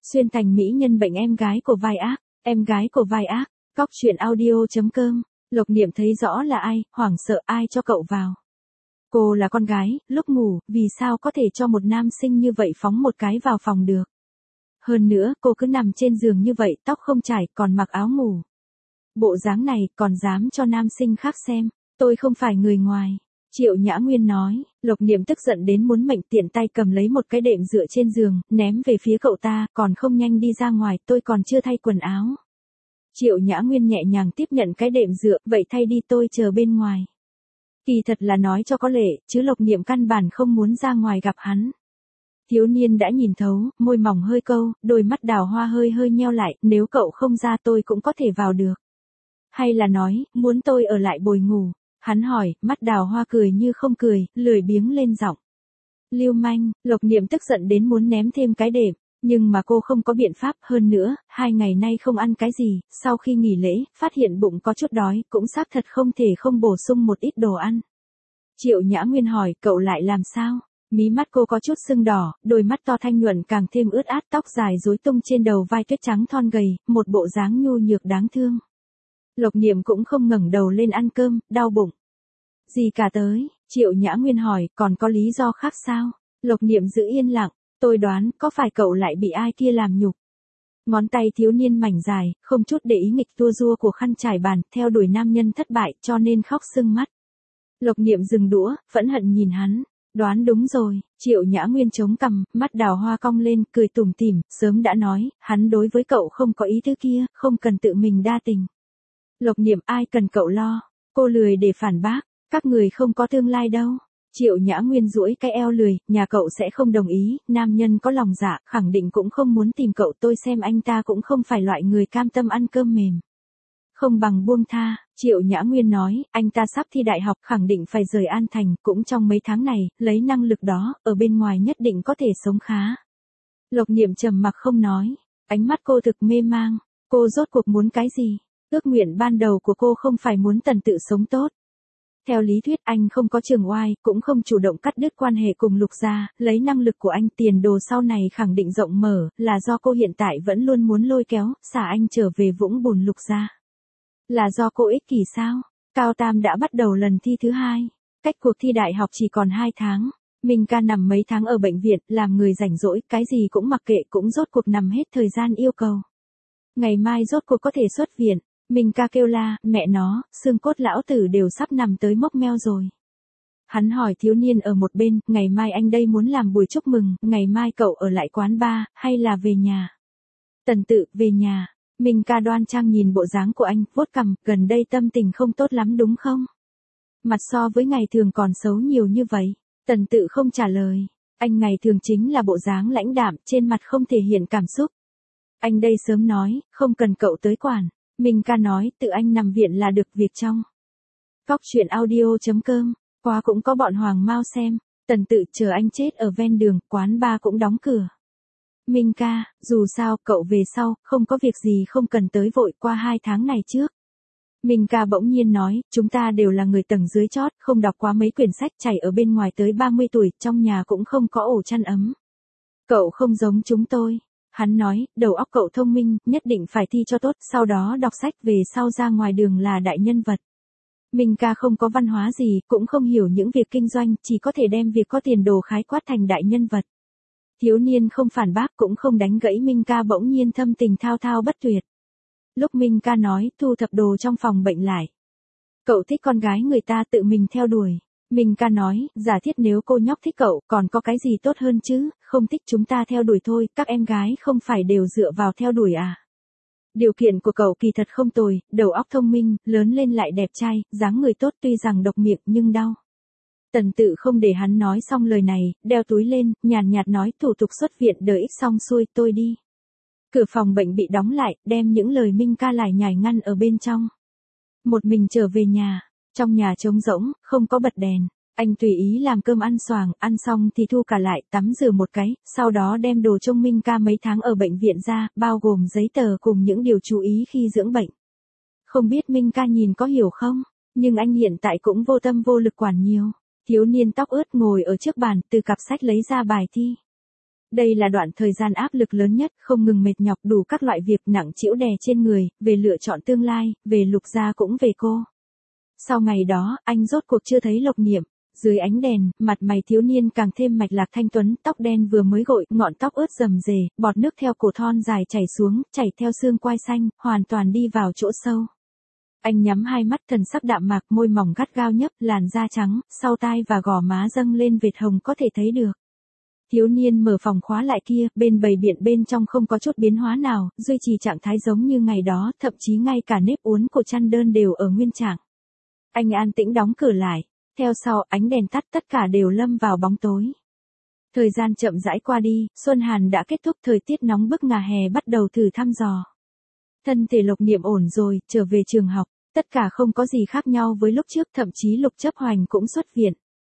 Xuyên thành mỹ nhân bệnh em gái của vai ác, em gái của vai ác, Cóc truyện audio.com, Lộc Niệm thấy rõ là ai, hoảng sợ ai cho cậu vào. Cô là con gái, lúc ngủ, vì sao có thể cho một nam sinh như vậy phóng một cái vào phòng được. Hơn nữa, cô cứ nằm trên giường như vậy, tóc không chải, còn mặc áo ngủ. Bộ dáng này, còn dám cho nam sinh khác xem, tôi không phải người ngoài. Triệu Nhã Nguyên nói, Lộc Niệm tức giận đến muốn mệnh tiện tay cầm lấy một cái đệm dựa trên giường, ném về phía cậu ta, còn không nhanh đi ra ngoài, tôi còn chưa thay quần áo. Triệu Nhã Nguyên nhẹ nhàng tiếp nhận cái đệm dựa, vậy thay đi tôi chờ bên ngoài. Kỳ thật là nói cho có lệ, chứ Lộc Niệm căn bản không muốn ra ngoài gặp hắn. Thiếu niên đã nhìn thấu, môi mỏng hơi câu, đôi mắt đào hoa hơi nheo lại, nếu cậu không ra tôi cũng có thể vào được. Hay là nói, muốn tôi ở lại bồi ngủ. Hắn hỏi, mắt đào hoa cười như không cười, lười biếng lên giọng. Lưu manh, Lộc Niệm tức giận đến muốn ném thêm cái đệm, nhưng mà cô không có biện pháp, hơn nữa, 2 ngày nay không ăn cái gì, sau khi nghỉ lễ, phát hiện bụng có chút đói, cũng xác thật không thể không bổ sung một ít đồ ăn. Triệu Nhã Nguyên hỏi, cậu lại làm sao? Mí mắt cô có chút sưng đỏ, đôi mắt to thanh nhuận càng thêm ướt át, tóc dài rối tung trên đầu vai tuyết trắng thon gầy, một bộ dáng nhu nhược đáng thương. Lộc Niệm cũng không ngẩng đầu lên ăn cơm, đau bụng. Gì cả tới, Triệu Nhã Nguyên hỏi, còn có lý do khác sao? Lộc Niệm giữ yên lặng, tôi đoán, có phải cậu lại bị ai kia làm nhục? Ngón tay thiếu niên mảnh dài, không chút để ý nghịch tua rua của khăn trải bàn, theo đuổi nam nhân thất bại, cho nên khóc sưng mắt. Lộc Niệm dừng đũa, phẫn hận nhìn hắn. Đoán đúng rồi, Triệu Nhã Nguyên chống cằm, mắt đào hoa cong lên, cười tủm tỉm, sớm đã nói, hắn đối với cậu không có ý thứ kia, không cần tự mình đa tình. Lộc Niệm, ai cần cậu lo? Cô lười để phản bác, các người không có tương lai đâu. Triệu Nhã Nguyên duỗi cái eo lười, nhà cậu sẽ không đồng ý, nam nhân có lòng dạ, khẳng định cũng không muốn tìm cậu, tôi xem anh ta cũng không phải loại người cam tâm ăn cơm mềm. Không bằng buông tha, Triệu Nhã Nguyên nói, anh ta sắp thi đại học, khẳng định phải rời An Thành, cũng trong mấy tháng này, lấy năng lực đó, ở bên ngoài nhất định có thể sống khá. Lộc Niệm trầm mặc không nói, ánh mắt cô thực mê mang, cô rốt cuộc muốn cái gì? Ước nguyện ban đầu của cô không phải muốn Tần Tự sống tốt. Theo lý thuyết anh không có trường oai, cũng không chủ động cắt đứt quan hệ cùng Lục gia, lấy năng lực của anh tiền đồ sau này khẳng định rộng mở, là do cô hiện tại vẫn luôn muốn lôi kéo, xả anh trở về vũng bùn Lục gia. Là do cô ích kỷ sao? Cao Tam đã bắt đầu lần thi thứ 2, cách cuộc thi đại học chỉ còn 2 tháng. Minh ca nằm mấy tháng ở bệnh viện, làm người rảnh rỗi, cái gì cũng mặc kệ, cũng rốt cuộc nằm hết thời gian yêu cầu. Ngày mai rốt cuộc có thể xuất viện. Minh ca kêu la, mẹ nó, xương cốt lão tử đều sắp nằm tới mốc meo rồi. Hắn hỏi thiếu niên ở một bên, ngày mai anh đây muốn làm buổi chúc mừng, ngày mai cậu ở lại quán bar, hay là về nhà? Tần Tự, về nhà. Minh ca đoan trang nhìn bộ dáng của anh, vuốt cằm, gần đây tâm tình không tốt lắm đúng không? Mặt so với ngày thường còn xấu nhiều như vậy. Tần Tự không trả lời. Anh ngày thường chính là bộ dáng lãnh đạm, trên mặt không thể hiện cảm xúc. Anh đây sớm nói, không cần cậu tới quản. Minh ca nói, tự anh nằm viện là được, việc trong. Cóc truyện audio.com, qua cũng có bọn Hoàng Mao xem. Tần Tự, chờ anh chết ở ven đường, quán bar cũng đóng cửa. Minh ca, dù sao, cậu về sau, không có việc gì không cần tới vội, qua 2 tháng này trước. Minh ca bỗng nhiên nói, chúng ta đều là người tầng dưới chót, không đọc quá mấy quyển sách, chảy ở bên ngoài tới 30 tuổi, trong nhà cũng không có ổ chăn ấm. Cậu không giống chúng tôi. Hắn nói, đầu óc cậu thông minh, nhất định phải thi cho tốt, sau đó đọc sách, về sau ra ngoài đường là đại nhân vật. Minh ca không có văn hóa gì, cũng không hiểu những việc kinh doanh, chỉ có thể đem việc có tiền đồ khái quát thành đại nhân vật. Thiếu niên không phản bác, cũng không đánh gãy Minh ca, bỗng nhiên thâm tình thao thao bất tuyệt. Lúc Minh ca nói, thu thập đồ trong phòng bệnh lại. Cậu thích con gái người ta tự mình theo đuổi. Minh ca nói, giả thiết nếu cô nhóc thích cậu, còn có cái gì tốt hơn chứ, không thích chúng ta theo đuổi thôi, các em gái không phải đều dựa vào theo đuổi à. Điều kiện của cậu kỳ thật không tồi, đầu óc thông minh, lớn lên lại đẹp trai, dáng người tốt, tuy rằng độc miệng nhưng đau. Tần Tự không để hắn nói xong lời này, đeo túi lên, nhàn nhạt nói, thủ tục xuất viện đợi ít xong xuôi, tôi đi. Cửa phòng bệnh bị đóng lại, đem những lời Minh ca lải nhải ngăn ở bên trong. Một mình trở về nhà. Trong nhà trống rỗng, không có bật đèn. Anh tùy ý làm cơm ăn xoàng, ăn xong thì thu cả lại, tắm rửa một cái, sau đó đem đồ trông Minh ca mấy tháng ở bệnh viện ra, bao gồm giấy tờ cùng những điều chú ý khi dưỡng bệnh. Không biết Minh ca nhìn có hiểu không, nhưng anh hiện tại cũng vô tâm vô lực quản nhiều. Thiếu niên tóc ướt ngồi ở trước bàn, từ cặp sách lấy ra bài thi. Đây là đoạn thời gian áp lực lớn nhất, không ngừng mệt nhọc đủ các loại việc nặng trĩu đè trên người, về lựa chọn tương lai, về Lục gia cũng về cô. Sau ngày đó, anh rốt cuộc chưa thấy Lộc Niệm. Dưới ánh đèn, mặt mày thiếu niên càng thêm mạch lạc thanh tuấn, tóc đen vừa mới gội, ngọn tóc ướt rầm rề, bọt nước theo cổ thon dài chảy xuống, chảy theo xương quai xanh, hoàn toàn đi vào chỗ sâu. Anh nhắm hai mắt, thần sắc đạm mạc, môi mỏng gắt gao nhấp, làn da trắng, sau tai và gò má dâng lên vệt hồng có thể thấy được. Thiếu niên mở phòng khóa lại kia, bên bầy biện bên trong không có chút biến hóa nào, duy trì trạng thái giống như ngày đó, thậm chí ngay cả nếp uốn của chăn đơn đều ở nguyên trạng. Anh an tĩnh đóng cửa lại. Theo sau, ánh đèn tắt, tất cả đều lâm vào bóng tối. Thời gian chậm rãi qua đi, Xuân Hàn đã kết thúc, thời tiết nóng bức ngả hè bắt đầu thử thăm dò. Thân thể Lộc Niệm ổn rồi, trở về trường học, tất cả không có gì khác nhau với lúc trước, thậm chí Lục Chấp Hoành cũng xuất viện.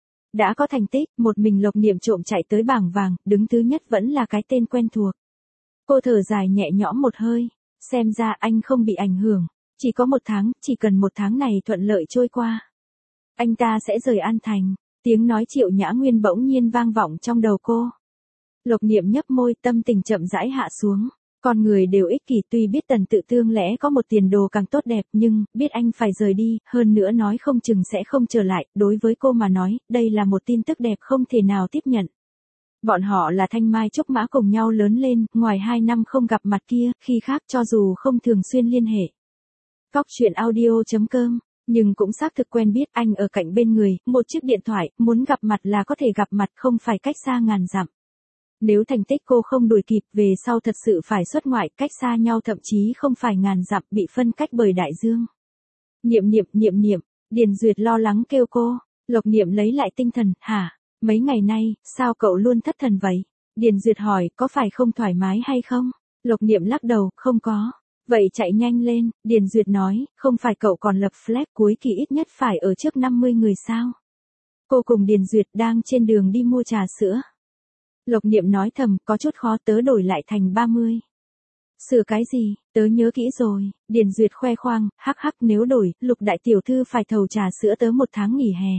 Đã có thành tích, một mình Lộc Niệm trộm chạy tới bảng vàng, đứng thứ nhất vẫn là cái tên quen thuộc. Cô thở dài nhẹ nhõm một hơi, xem ra anh không bị ảnh hưởng, chỉ có 1 tháng, chỉ cần 1 tháng này thuận lợi trôi qua. Anh ta sẽ rời An Thành, tiếng nói Triệu Nhã Nguyên bỗng nhiên vang vọng trong đầu cô. Lộc Niệm nhấp môi, tâm tình chậm rãi hạ xuống. Con người đều ích kỷ, tuy biết Tần Tự tương lẽ có một tiền đồ càng tốt đẹp, nhưng biết anh phải rời đi, hơn nữa nói không chừng sẽ không trở lại, đối với cô mà nói, đây là một tin tức đẹp không thể nào tiếp nhận. Bọn họ là thanh mai trúc mã cùng nhau lớn lên, ngoài 2 năm không gặp mặt kia, khi khác cho dù không thường xuyên liên hệ. Cóc truyện audio.com, nhưng cũng xác thực quen biết, anh ở cạnh bên người, một chiếc điện thoại, muốn gặp mặt là có thể gặp mặt, không phải cách xa ngàn dặm. Nếu thành tích cô không đuổi kịp, về sau thật sự phải xuất ngoại, cách xa nhau thậm chí không phải ngàn dặm, bị phân cách bởi đại dương. Niệm niệm, Điền Duyệt lo lắng kêu cô. Lộc Niệm lấy lại tinh thần, hả, mấy ngày nay, sao cậu luôn thất thần vậy? Điền Duyệt hỏi, có phải không thoải mái hay không? Lộc Niệm lắc đầu, không có. Vậy chạy nhanh lên, Điền Duyệt nói, không phải cậu còn lập flag cuối kỳ ít nhất phải ở trước 50 người sao? Cô cùng Điền Duyệt đang trên đường đi mua trà sữa. Lộc Niệm nói thầm, có chút khó, tớ đổi lại thành 30. Sửa cái gì, tớ nhớ kỹ rồi, Điền Duyệt khoe khoang, hắc hắc, nếu đổi, Lục đại tiểu thư phải thầu trà sữa tớ 1 tháng nghỉ hè.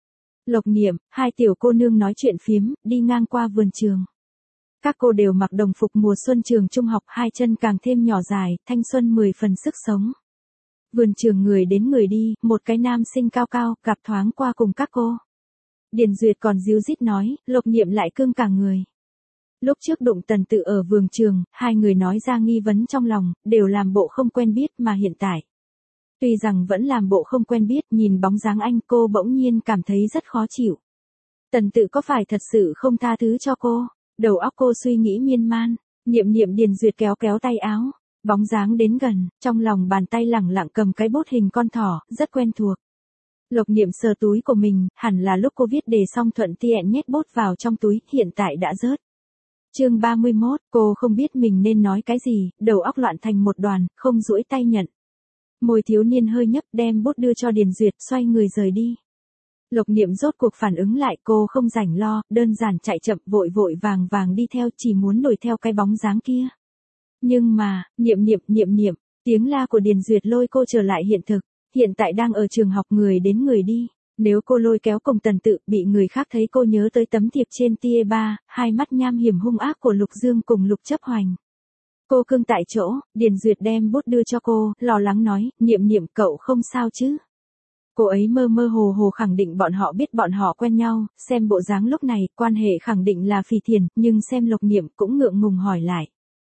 Lộc Niệm, 2 tiểu cô nương nói chuyện phiếm, đi ngang qua vườn trường. Các cô đều mặc đồng phục mùa xuân trường trung học, 2 chân càng thêm nhỏ dài, thanh xuân 10 phần sức sống. Vườn trường người đến người đi, một cái nam sinh cao cao, gặp thoáng qua cùng các cô. Điền Duyệt còn díu dít nói, Lộc Niệm lại cưng cả người. Lúc trước đụng Tần Tự ở vườn trường, 2 người nói ra nghi vấn trong lòng, đều làm bộ không quen biết, mà hiện tại. Tuy rằng vẫn làm bộ không quen biết, nhìn bóng dáng anh, cô bỗng nhiên cảm thấy rất khó chịu. Tần Tự có phải thật sự không tha thứ cho cô? Đầu óc cô suy nghĩ miên man. Niệm Điền Duyệt kéo tay áo, bóng dáng đến gần, trong lòng bàn tay lẳng lặng cầm cái bút hình con thỏ, rất quen thuộc. Lộc Niệm sờ túi của mình, hẳn là lúc cô viết đề xong thuận tiện nhét bút vào trong túi, hiện tại đã rớt. Chương 31, cô không biết mình nên nói cái gì, đầu óc loạn thành một đoàn, không duỗi tay nhận. Môi thiếu niên hơi nhấp, đem bút đưa cho Điền Duyệt, xoay người rời đi. Lộc Niệm rốt cuộc phản ứng lại, cô không rảnh lo, đơn giản chạy chậm, vội vàng đi theo, chỉ muốn đuổi theo cái bóng dáng kia. Nhưng mà, Niệm, tiếng la của Điền Duyệt lôi cô trở lại hiện thực, hiện tại đang ở trường học, người đến người đi. Nếu cô lôi kéo cùng Tần Tự, bị người khác thấy cô nhớ tới tấm thiệp trên tia 3, 2 mắt nham hiểm hung ác của Lục Dương cùng Lục Chấp Hoành. Cô cưng tại chỗ, Điền Duyệt đem bút đưa cho cô, lo lắng nói, Niệm, cậu không sao chứ? Cô ấy mơ hồ khẳng định bọn họ biết bọn họ quen nhau, xem bộ dáng lúc này, quan hệ khẳng định là phì thiền, nhưng xem Lộc Niệm cũng ngượng ngùng hỏi lại.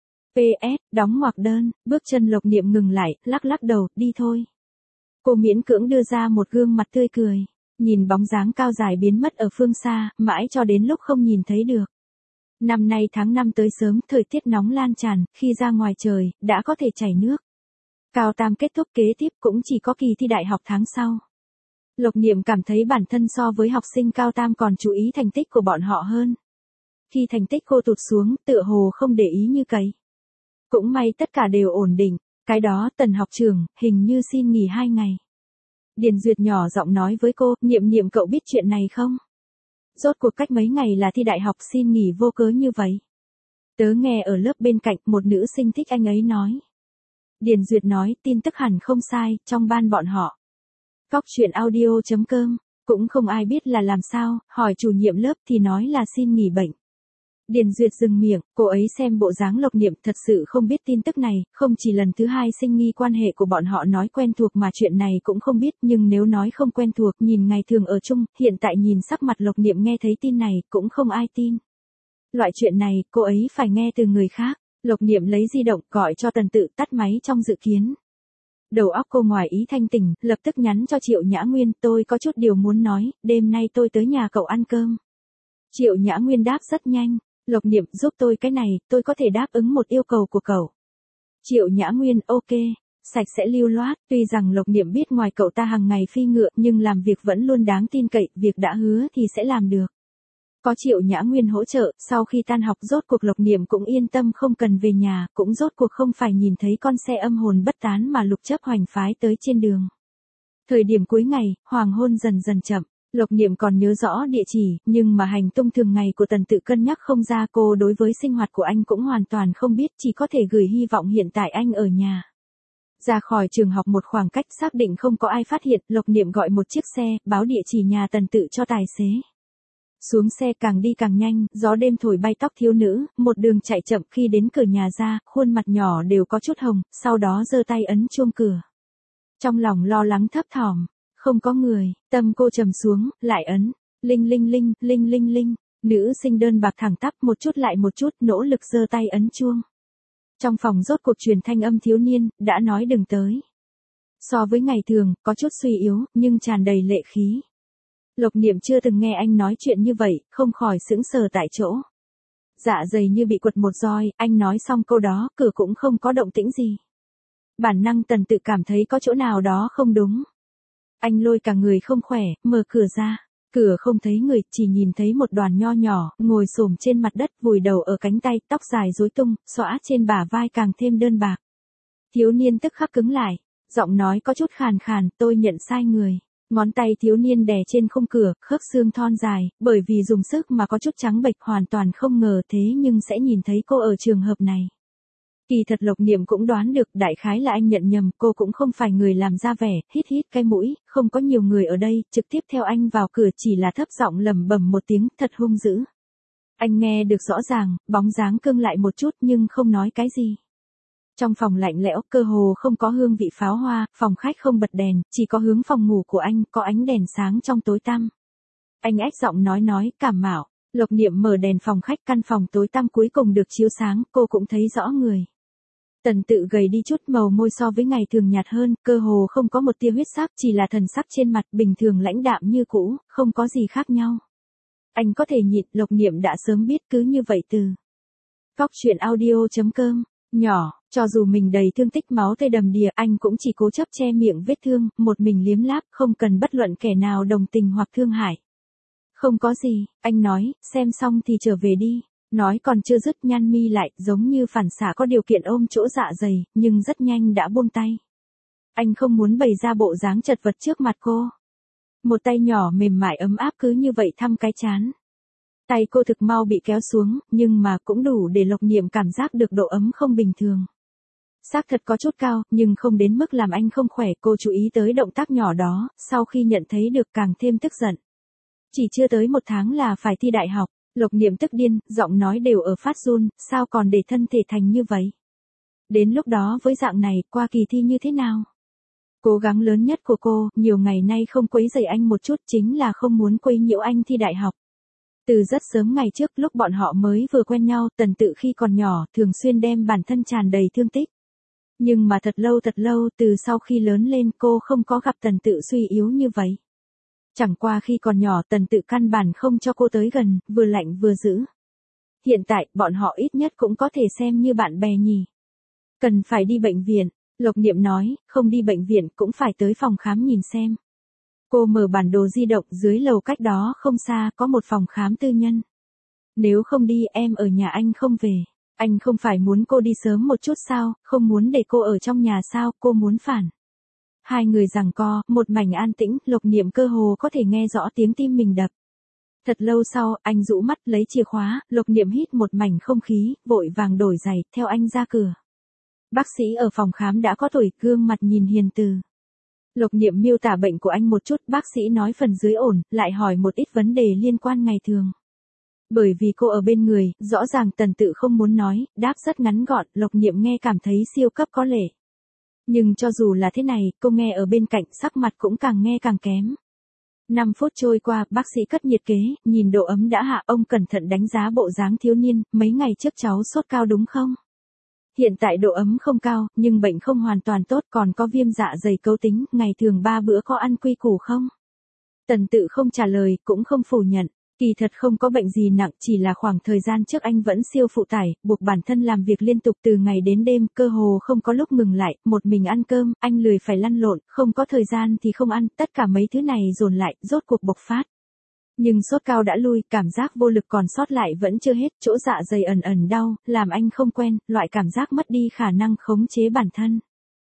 PS, đóng ngoặc đơn, bước chân Lộc Niệm ngừng lại, lắc đầu, đi thôi. Cô miễn cưỡng đưa ra một gương mặt tươi cười, nhìn bóng dáng cao dài biến mất ở phương xa, mãi cho đến lúc không nhìn thấy được. Năm nay tháng 5 tới sớm, thời tiết nóng lan tràn, khi ra ngoài trời, đã có thể chảy nước. Cao tam kết thúc, kế tiếp cũng chỉ có kỳ thi đại học tháng sau. Lộc Niệm cảm thấy bản thân so với học sinh cao tam còn chú ý thành tích của bọn họ hơn. Khi thành tích cô tụt xuống, tựa hồ không để ý như cấy. Cũng may tất cả đều ổn định, cái đó Tần học trưởng, hình như xin nghỉ 2 ngày. Điền Duyệt nhỏ giọng nói với cô, Niệm cậu biết chuyện này không? Rốt cuộc cách mấy ngày là thi đại học xin nghỉ vô cớ như vậy. Tớ nghe ở lớp bên cạnh, một nữ sinh thích anh ấy nói. Điền Duyệt nói, tin tức hẳn không sai, trong ban bọn họ. Cóc truyện audio.com, cũng không ai biết là làm sao, hỏi chủ nhiệm lớp thì nói là xin nghỉ bệnh. Điền Duyệt dừng miệng, cô ấy xem bộ dáng Lộc Niệm thật sự không biết tin tức này, không chỉ lần thứ hai sinh nghi quan hệ của bọn họ nói quen thuộc mà chuyện này cũng không biết, nhưng nếu nói không quen thuộc nhìn ngày thường ở chung, hiện tại nhìn sắc mặt Lộc Niệm nghe thấy tin này, cũng không ai tin. Loại chuyện này, cô ấy phải nghe từ người khác. Lộc Niệm lấy di động gọi cho Tần Tự, tắt máy trong dự kiến. Đầu óc cô ngoài ý thanh tỉnh, lập tức nhắn cho Triệu Nhã Nguyên, tôi có chút điều muốn nói, đêm nay tôi tới nhà cậu ăn cơm. Triệu Nhã Nguyên đáp rất nhanh, Lộc Niệm giúp tôi cái này, tôi có thể đáp ứng một yêu cầu của cậu. Triệu Nhã Nguyên, ok, sạch sẽ lưu loát, tuy rằng Lộc Niệm biết ngoài cậu ta hàng ngày phi ngựa nhưng làm việc vẫn luôn đáng tin cậy, việc đã hứa thì sẽ làm được. Có Triệu Nhã Nguyên hỗ trợ, sau khi tan học rốt cuộc Lộc Niệm cũng yên tâm không cần về nhà, cũng rốt cuộc không phải nhìn thấy con xe âm hồn bất tán mà Lục Chấp Hoành phái tới trên đường. Thời điểm cuối ngày, hoàng hôn dần dần chậm, Lộc Niệm còn nhớ rõ địa chỉ, nhưng mà hành tung thường ngày của Tần Tự cân nhắc không ra, cô đối với sinh hoạt của anh cũng hoàn toàn không biết, chỉ có thể gửi hy vọng hiện tại anh ở nhà. Ra khỏi trường học một khoảng cách xác định không có ai phát hiện, Lộc Niệm gọi một chiếc xe, báo địa chỉ nhà Tần Tự cho tài xế. Xuống xe càng đi càng nhanh, gió đêm thổi bay tóc thiếu nữ, một đường chạy chậm khi đến cửa nhà ra, khuôn mặt nhỏ đều có chút hồng, sau đó giơ tay ấn chuông cửa. Trong lòng lo lắng thấp thỏm, không có người, tâm cô trầm xuống, lại ấn, linh linh linh, linh linh linh, nữ sinh đơn bạc thẳng tắp một chút lại một chút, nỗ lực giơ tay ấn chuông. Trong phòng rốt cuộc truyền thanh âm thiếu niên, đã nói đừng tới. So với ngày thường, có chút suy yếu, nhưng tràn đầy lệ khí. Lộc Niệm chưa từng nghe anh nói chuyện như vậy, không khỏi sững sờ tại chỗ. Dạ dày như bị quật một roi, anh nói xong câu đó, cửa cũng không có động tĩnh gì. Bản năng Tần Tự cảm thấy có chỗ nào đó không đúng. Anh lôi cả người không khỏe, mở cửa ra. Cửa không thấy người, chỉ nhìn thấy một đoàn nho nhỏ, ngồi xổm trên mặt đất, vùi đầu ở cánh tay, tóc dài rối tung, xõa trên bả vai càng thêm đơn bạc. Thiếu niên tức khắc cứng lại, giọng nói có chút khàn khàn, tôi nhận sai người. Ngón tay thiếu niên đè trên khung cửa, khớp xương thon dài, bởi vì dùng sức mà có chút trắng bệch, hoàn toàn không ngờ thế nhưng sẽ nhìn thấy cô ở trường hợp này. Kỳ thật Lộc Niệm cũng đoán được, đại khái là anh nhận nhầm, cô cũng không phải người làm ra vẻ, hít hít cái mũi, không có nhiều người ở đây, trực tiếp theo anh vào cửa, chỉ là thấp giọng lẩm bẩm một tiếng, thật hung dữ. Anh nghe được rõ ràng, bóng dáng cương lại một chút nhưng không nói cái gì. Trong phòng lạnh lẽo, cơ hồ không có hương vị pháo hoa, phòng khách không bật đèn, chỉ có hướng phòng ngủ của anh, có ánh đèn sáng trong tối tăm. Anh ách giọng nói, cảm mạo. Lộc Niệm mở đèn phòng khách, căn phòng tối tăm cuối cùng được chiếu sáng, cô cũng thấy rõ người. Tần Tự gầy đi chút, màu môi so với ngày thường nhạt hơn, cơ hồ không có một tia huyết sắc, chỉ là thần sắc trên mặt bình thường lãnh đạm như cũ, không có gì khác nhau. Anh có thể nhịn, Lộc Niệm đã sớm biết, cứ như vậy từ. Truyện audio.com, nhỏ, cho dù mình đầy thương tích máu tươi đầm đìa, anh cũng chỉ cố chấp che miệng vết thương, một mình liếm láp, không cần bất luận kẻ nào đồng tình hoặc thương hại. Không có gì, anh nói, xem xong thì trở về đi. Nói còn chưa dứt, nhăn mi lại, giống như phản xạ có điều kiện ôm chỗ dạ dày, nhưng rất nhanh đã buông tay. Anh không muốn bày ra bộ dáng chật vật trước mặt cô. Một tay nhỏ mềm mại ấm áp cứ như vậy thăm cái trán. Tay cô thực mau bị kéo xuống, nhưng mà cũng đủ để Lộc Niệm cảm giác được độ ấm không bình thường. Xác thật có chút cao, nhưng không đến mức làm anh không khỏe, cô chú ý tới động tác nhỏ đó, sau khi nhận thấy được càng thêm tức giận. Chỉ chưa tới 1 tháng là phải thi đại học, Lộc Niệm tức điên, giọng nói đều ở phát run, sao còn để thân thể thành như vậy? Đến lúc đó với dạng này, qua kỳ thi như thế nào? Cố gắng lớn nhất của cô, nhiều ngày nay không quấy rầy anh một chút, chính là không muốn quấy nhiễu anh thi đại học. Từ rất sớm ngày trước, lúc bọn họ mới vừa quen nhau, Tần Tự khi còn nhỏ, thường xuyên đem bản thân tràn đầy thương tích. Nhưng mà thật lâu, từ sau khi lớn lên cô không có gặp Tần Tự suy yếu như vậy. Chẳng qua khi còn nhỏ Tần Tự căn bản không cho cô tới gần, vừa lạnh vừa dữ. Hiện tại, bọn họ ít nhất cũng có thể xem như bạn bè nhỉ. Cần phải đi bệnh viện, Lộc Niệm nói, không đi bệnh viện cũng phải tới phòng khám nhìn xem. Cô mở bản đồ di động, dưới lầu cách đó không xa có một phòng khám tư nhân. Nếu không đi, em ở nhà anh không về. Anh không phải muốn cô đi sớm một chút sao, không muốn để cô ở trong nhà sao, cô muốn phản. Hai người giằng co, một mảnh an tĩnh, Lộc Niệm cơ hồ có thể nghe rõ tiếng tim mình đập. Thật lâu sau, anh rũ mắt lấy chìa khóa, Lộc Niệm hít một mảnh không khí, vội vàng đổi giày, theo anh ra cửa. Bác sĩ ở phòng khám đã có tuổi, gương mặt nhìn hiền từ. Lộc Niệm miêu tả bệnh của anh một chút, bác sĩ nói phần dưới ổn, lại hỏi một ít vấn đề liên quan ngày thường. Bởi vì cô ở bên người, rõ ràng Tần Tự không muốn nói, đáp rất ngắn gọn, Lộc Niệm nghe cảm thấy siêu cấp có lệ. Nhưng cho dù là thế này, cô nghe ở bên cạnh sắc mặt cũng càng nghe càng kém. 5 phút trôi qua, bác sĩ cất nhiệt kế, nhìn độ ấm đã hạ, ông cẩn thận đánh giá bộ dáng thiếu niên, mấy ngày trước cháu sốt cao đúng không? Hiện tại độ ấm không cao, nhưng bệnh không hoàn toàn tốt, còn có viêm dạ dày cấu tính, ngày thường 3 bữa có ăn quy củ không? Tần Tự không trả lời, cũng không phủ nhận. Kỳ thật không có bệnh gì nặng, chỉ là khoảng thời gian trước anh vẫn siêu phụ tải, buộc bản thân làm việc liên tục từ ngày đến đêm, cơ hồ không có lúc ngừng lại, một mình ăn cơm, anh lười phải lăn lộn, không có thời gian thì không ăn, tất cả mấy thứ này dồn lại, rốt cuộc bộc phát. Nhưng sốt cao đã lui, cảm giác vô lực còn sót lại vẫn chưa hết, chỗ dạ dày ẩn ẩn đau, làm anh không quen, loại cảm giác mất đi khả năng khống chế bản thân.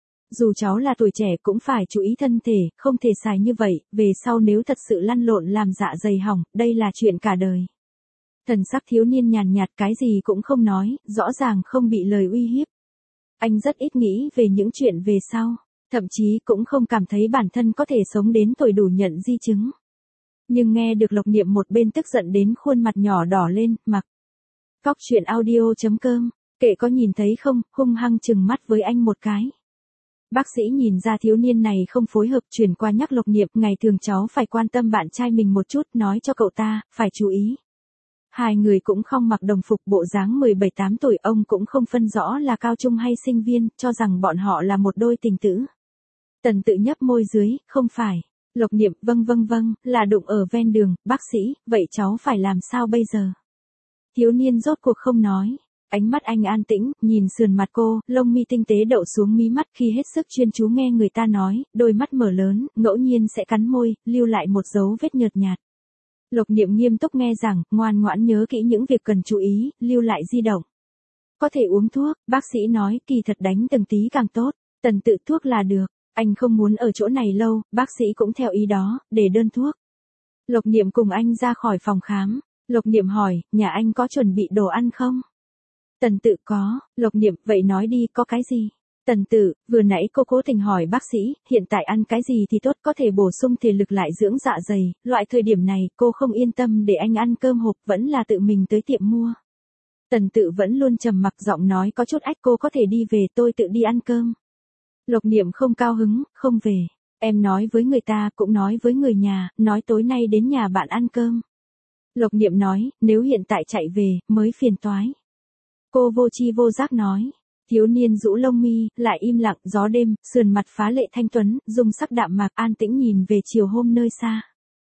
Dù cháu là tuổi trẻ cũng phải chú ý thân thể, không thể xài như vậy, về sau nếu thật sự lăn lộn làm dạ dày hỏng, đây là chuyện cả đời. Thần sắc thiếu niên nhàn nhạt cái gì cũng không nói, rõ ràng không bị lời uy hiếp. Anh rất ít nghĩ về những chuyện về sau, thậm chí cũng không cảm thấy bản thân có thể sống đến tuổi đủ nhận di chứng. Nhưng nghe được Lộc Niệm một bên tức giận đến khuôn mặt nhỏ đỏ lên, mặc. Cóc truyện audio.com, kệ có nhìn thấy không, hung hăng chừng mắt với anh một cái. Bác sĩ nhìn ra thiếu niên này không phối hợp, chuyển qua nhắc Lộc Niệm, ngày thường cháu phải quan tâm bạn trai mình một chút, nói cho cậu ta, phải chú ý. Hai người cũng không mặc đồng phục, bộ dáng 17-18 tuổi, ông cũng không phân rõ là cao trung hay sinh viên, cho rằng bọn họ là một đôi tình tữ. Tần Tự nhấp môi dưới, không phải. Lộc Niệm, vâng, là đụng ở ven đường, bác sĩ, vậy cháu phải làm sao bây giờ? Thiếu niên rốt cuộc không nói. Ánh mắt anh an tĩnh, nhìn sườn mặt cô, lông mi tinh tế đậu xuống mí mắt, khi hết sức chuyên chú nghe người ta nói, đôi mắt mở lớn, ngẫu nhiên sẽ cắn môi, lưu lại một dấu vết nhợt nhạt. Lộc Niệm nghiêm túc nghe rằng, ngoan ngoãn nhớ kỹ những việc cần chú ý, lưu lại di động. Có thể uống thuốc, bác sĩ nói, kỳ thật đánh từng tí càng tốt, Tần Tự thuốc là được, anh không muốn ở chỗ này lâu, bác sĩ cũng theo ý đó, để đơn thuốc. Lộc Niệm cùng anh ra khỏi phòng khám, Lộc Niệm hỏi, nhà anh có chuẩn bị đồ ăn không? Tần Tự có. Lộc Niệm, vậy nói đi, có cái gì? Tần Tự, vừa nãy cô cố tình hỏi bác sĩ, hiện tại ăn cái gì thì tốt, có thể bổ sung thể lực lại dưỡng dạ dày, loại thời điểm này cô không yên tâm để anh ăn cơm hộp, vẫn là tự mình tới tiệm mua. Tần Tự vẫn luôn trầm mặc, giọng nói có chút ách, cô có thể đi về, tôi tự đi ăn cơm. Lộc Niệm không cao hứng, không về. Em nói với người ta, cũng nói với người nhà, nói tối nay đến nhà bạn ăn cơm. Lộc Niệm nói, nếu hiện tại chạy về, mới phiền toái. Cô vô tri vô giác nói. Thiếu niên rũ lông mi, lại im lặng, gió đêm, sườn mặt phá lệ thanh tuấn, dung sắc đạm mạc, an tĩnh nhìn về chiều hôm nơi xa.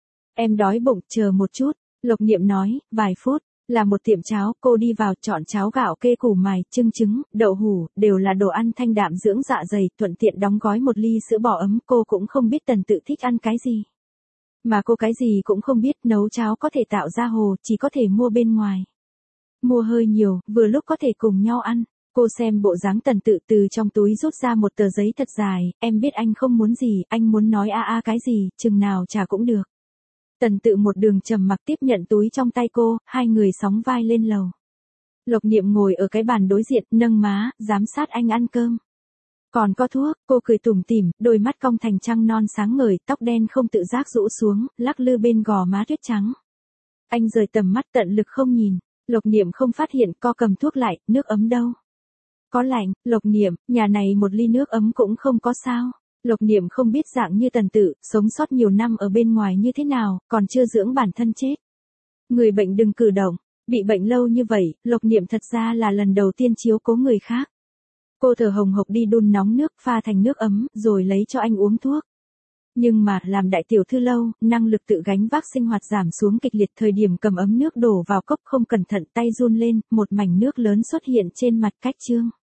Em đói bụng, chờ một chút. Lộc Niệm nói, vài phút. Là một tiệm cháo, cô đi vào, chọn cháo gạo kê củ mài, chưng trứng, đậu hủ, đều là đồ ăn thanh đạm dưỡng dạ dày, thuận tiện đóng gói một ly sữa bò ấm, cô cũng không biết Tần Tự thích ăn cái gì. Mà cô cái gì cũng không biết, nấu cháo có thể tạo ra hồ, chỉ có thể mua bên ngoài. Mua hơi nhiều, vừa lúc có thể cùng nhau ăn. Cô xem bộ dáng Tần Tự từ trong túi rút ra một tờ giấy thật dài, em biết anh không muốn gì, anh muốn nói a cái gì, chừng nào trả cũng được. Tần Tự một đường trầm mặc tiếp nhận túi trong tay cô, hai người sóng vai lên lầu. Lộc Niệm ngồi ở cái bàn đối diện, nâng má, giám sát anh ăn cơm. Còn có thuốc, cô cười tủm tỉm, đôi mắt cong thành trăng non sáng ngời, tóc đen không tự giác rũ xuống, lắc lư bên gò má tuyết trắng. Anh rời tầm mắt tận lực không nhìn. Lộc Niệm không phát hiện, co cầm thuốc lại, nước ấm đâu? Có lạnh. Lộc Niệm, nhà này một ly nước ấm cũng không có sao. Lộc Niệm không biết dạng như Tần Tự, sống sót nhiều năm ở bên ngoài như thế nào, còn chưa dưỡng bản thân chết. Người bệnh đừng cử động, bị bệnh lâu như vậy, Lộc Niệm thật ra là lần đầu tiên chiếu cố người khác. Cô thở hồng hộc đi đun nóng nước pha thành nước ấm, rồi lấy cho anh uống thuốc. Nhưng mà, làm đại tiểu thư lâu, năng lực tự gánh vác sinh hoạt giảm xuống kịch liệt, thời điểm cầm ấm nước đổ vào cốc không cẩn thận tay run lên, một mảnh nước lớn xuất hiện trên mặt cách chương.